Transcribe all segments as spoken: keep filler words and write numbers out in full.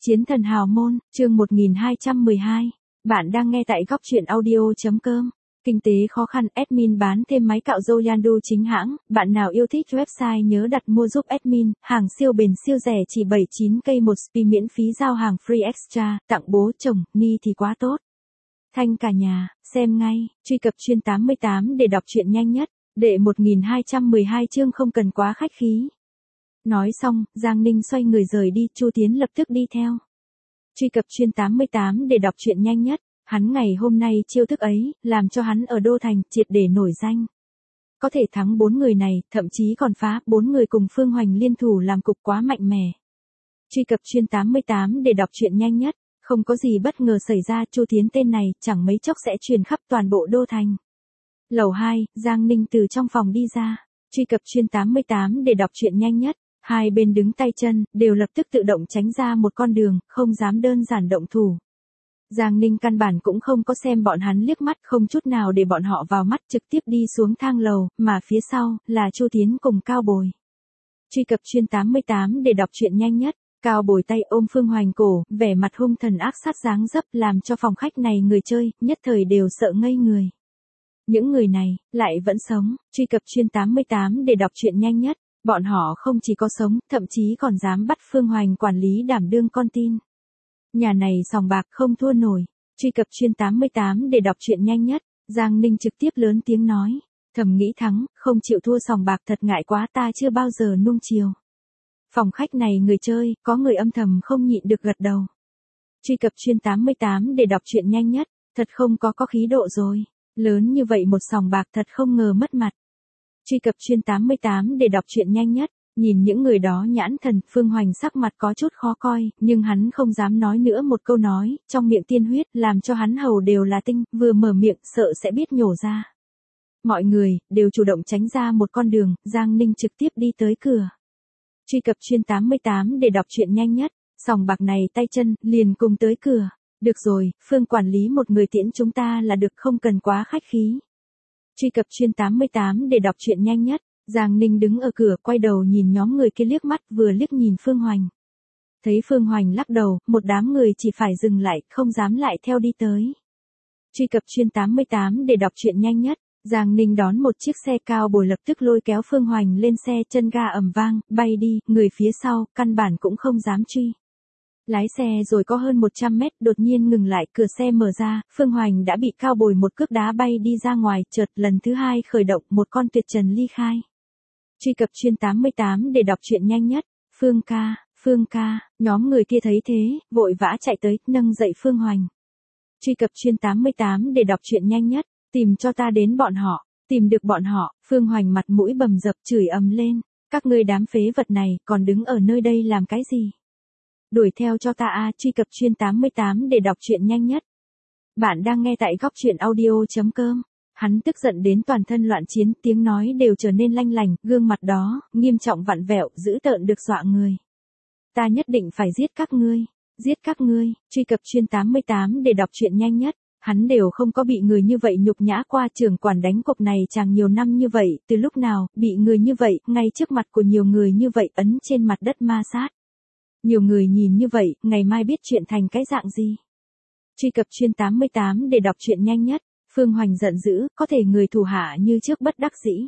Chiến thần hào môn, chương một nghìn hai trăm mười hai. Bạn đang nghe tại góc truyện audio.com. Kinh tế khó khăn, admin bán thêm máy cạo râu Yandu chính hãng. Bạn nào yêu thích website nhớ đặt mua giúp admin. Hàng siêu bền siêu rẻ chỉ bảy mươi chín k một spi, miễn phí giao hàng free extra. Tặng bố chồng, ni thì quá tốt. Thanh cả nhà, xem ngay. Truy cập chuyên tám mươi tám để đọc truyện nhanh nhất. Đệ một nghìn hai trăm mười hai chương không cần quá khách khí. Nói xong, Giang Ninh xoay người rời đi, Chu Tiến lập tức đi theo. Truy cập chuyên tám mươi tám để đọc truyện nhanh nhất. Hắn ngày hôm nay chiêu thức ấy, làm cho hắn ở Đô Thành triệt để nổi danh. Có thể thắng bốn người này, thậm chí còn phá bốn người cùng Phương Hoành liên thủ làm cục quá mạnh mẽ. Truy cập chuyên tám mươi tám để đọc truyện nhanh nhất. Không có gì bất ngờ xảy ra, Chu Tiến tên này chẳng mấy chốc sẽ truyền khắp toàn bộ Đô Thành. Lầu hai, Giang Ninh từ trong phòng đi ra. Truy cập chuyên tám mươi tám để đọc truyện nhanh nhất. Hai bên đứng tay chân, đều lập tức tự động tránh ra một con đường, không dám đơn giản động thủ. Giang Ninh căn bản cũng không có xem bọn hắn liếc mắt, không chút nào để bọn họ vào mắt, trực tiếp đi xuống thang lầu, mà phía sau, là Chu Tiến cùng Cao Bồi. Truy cập chuyên tám mươi tám để đọc truyện nhanh nhất. Cao Bồi tay ôm Phương Hoành cổ, vẻ mặt hung thần ác sát dáng dấp, làm cho phòng khách này người chơi, nhất thời đều sợ ngây người. Những người này, lại vẫn sống. Truy cập chuyên tám mươi tám để đọc truyện nhanh nhất. Bọn họ không chỉ có sống, thậm chí còn dám bắt Phương Hoành quản lý đảm đương con tin. Nhà này sòng bạc không thua nổi. Truy cập chuyên tám mươi tám để đọc truyện nhanh nhất. Giang Ninh trực tiếp lớn tiếng nói. Thầm nghĩ thắng, không chịu thua sòng bạc thật ngại quá, ta chưa bao giờ nuông chiều. Phòng khách này người chơi, có người âm thầm không nhịn được gật đầu. Truy cập chuyên tám mươi tám để đọc truyện nhanh nhất. Thật không có có khí độ rồi. Lớn như vậy một sòng bạc thật không ngờ mất mặt. Truy cập chuyên tám mươi tám để đọc truyện nhanh nhất. Nhìn những người đó nhãn thần, Phương Hoành sắc mặt có chút khó coi, nhưng hắn không dám nói nữa một câu nói, trong miệng tiên huyết, làm cho hắn hầu đều là tinh, vừa mở miệng, sợ sẽ biết nhổ ra. Mọi người, đều chủ động tránh ra một con đường, Giang Ninh trực tiếp đi tới cửa. Truy cập chuyên tám mươi tám để đọc truyện nhanh nhất. Sòng bạc này tay chân, liền cùng tới cửa. Được rồi, Phương quản lý một người tiễn chúng ta là được, không cần quá khách khí. Truy cập chuyên tám mươi tám để đọc truyện nhanh nhất. Giang Ninh đứng ở cửa, quay đầu nhìn nhóm người kia liếc mắt, vừa liếc nhìn Phương Hoành. Thấy Phương Hoành lắc đầu, một đám người chỉ phải dừng lại, không dám lại theo đi tới. Truy cập chuyên tám mươi tám để đọc truyện nhanh nhất. Giang Ninh đón một chiếc xe Cao Bồi lập tức lôi kéo Phương Hoành lên xe, chân ga ầm vang, bay đi, người phía sau, căn bản cũng không dám truy. Lái xe rồi có hơn một trăm mét, đột nhiên ngừng lại, cửa xe mở ra, Phương Hoành đã bị Cao Bồi một cước đá bay đi ra ngoài, chợt lần thứ hai khởi động, một con tuyệt trần ly khai. Truy cập chuyên tám mươi tám để đọc truyện nhanh nhất. Phương ca, Phương ca, nhóm người kia thấy thế, vội vã chạy tới, nâng dậy Phương Hoành. Truy cập chuyên tám mươi tám để đọc truyện nhanh nhất. Tìm cho ta đến bọn họ, tìm được bọn họ, Phương Hoành mặt mũi bầm dập chửi ầm lên. Các ngươi đám phế vật này, còn đứng ở nơi đây làm cái gì? Đuổi theo cho ta a. Truy cập chuyên tám mươi tám để đọc truyện nhanh nhất. Bạn đang nghe tại góc truyện audio.com. Hắn tức giận đến toàn thân loạn chiến, tiếng nói đều trở nên lanh lành, gương mặt đó, nghiêm trọng vặn vẹo, dữ tợn được dọa người. Ta nhất định phải giết các ngươi, giết các ngươi. Truy cập chuyên tám mươi tám để đọc truyện nhanh nhất. Hắn đều không có bị người như vậy nhục nhã qua, trưởng quản đánh cục này chàng nhiều năm như vậy, từ lúc nào, bị người như vậy, ngay trước mặt của nhiều người như vậy, ấn trên mặt đất ma sát. Nhiều người nhìn như vậy, ngày mai biết chuyện thành cái dạng gì. Truy cập chuyên tám mươi tám để đọc truyện nhanh nhất. Phương Hoành giận dữ, có thể người thủ hạ như trước bất đắc dĩ.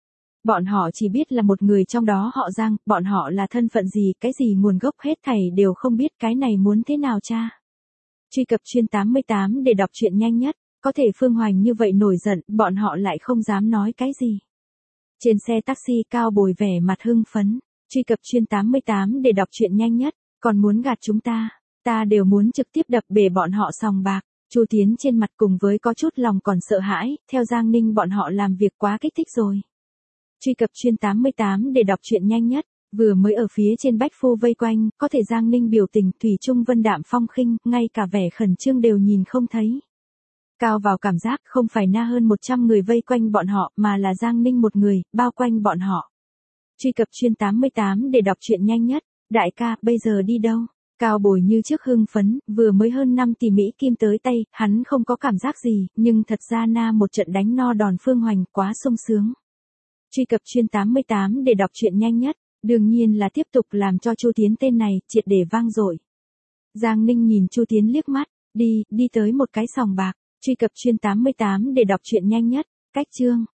Bọn họ chỉ biết là một người trong đó họ Giang, bọn họ là thân phận gì, cái gì nguồn gốc hết thảy đều không biết, cái này muốn thế nào cha. Truy cập chuyên tám mươi tám để đọc truyện nhanh nhất. Có thể Phương Hoành như vậy nổi giận, bọn họ lại không dám nói cái gì. Trên xe taxi, Cao Bồi vẻ mặt hưng phấn. Truy cập chuyên tám mươi tám để đọc truyện nhanh nhất. Còn muốn gạt chúng ta, ta đều muốn trực tiếp đập bể bọn họ sòng bạc. Chu Tiến trên mặt cùng với có chút lòng còn sợ hãi, theo Giang Ninh bọn họ làm việc quá kích thích rồi. Truy cập chuyên tám mươi tám để đọc truyện nhanh nhất. Vừa mới ở phía trên bách phu vây quanh, có thể Giang Ninh biểu tình thủy chung vân đạm phong khinh, ngay cả vẻ khẩn trương đều nhìn không thấy. Cao vào cảm giác không phải na hơn một trăm người vây quanh bọn họ, mà là Giang Ninh một người, bao quanh bọn họ. Truy cập chuyên tám mươi tám để đọc truyện nhanh nhất. Đại ca, bây giờ đi đâu? Cao Bồi như trước hưng phấn, vừa mới hơn năm tỷ Mỹ kim tới tay, hắn không có cảm giác gì, nhưng thật ra na một trận đánh no đòn Phương Hoành, quá sung sướng. Truy cập chuyên tám mươi tám để đọc truyện nhanh nhất. Đương nhiên là tiếp tục làm cho Chu Tiến tên này triệt để vang dội. Giang Ninh nhìn Chu Tiến liếc mắt, đi, đi tới một cái sòng bạc, truy cập chuyên tám mươi tám để đọc truyện nhanh nhất, cách chương.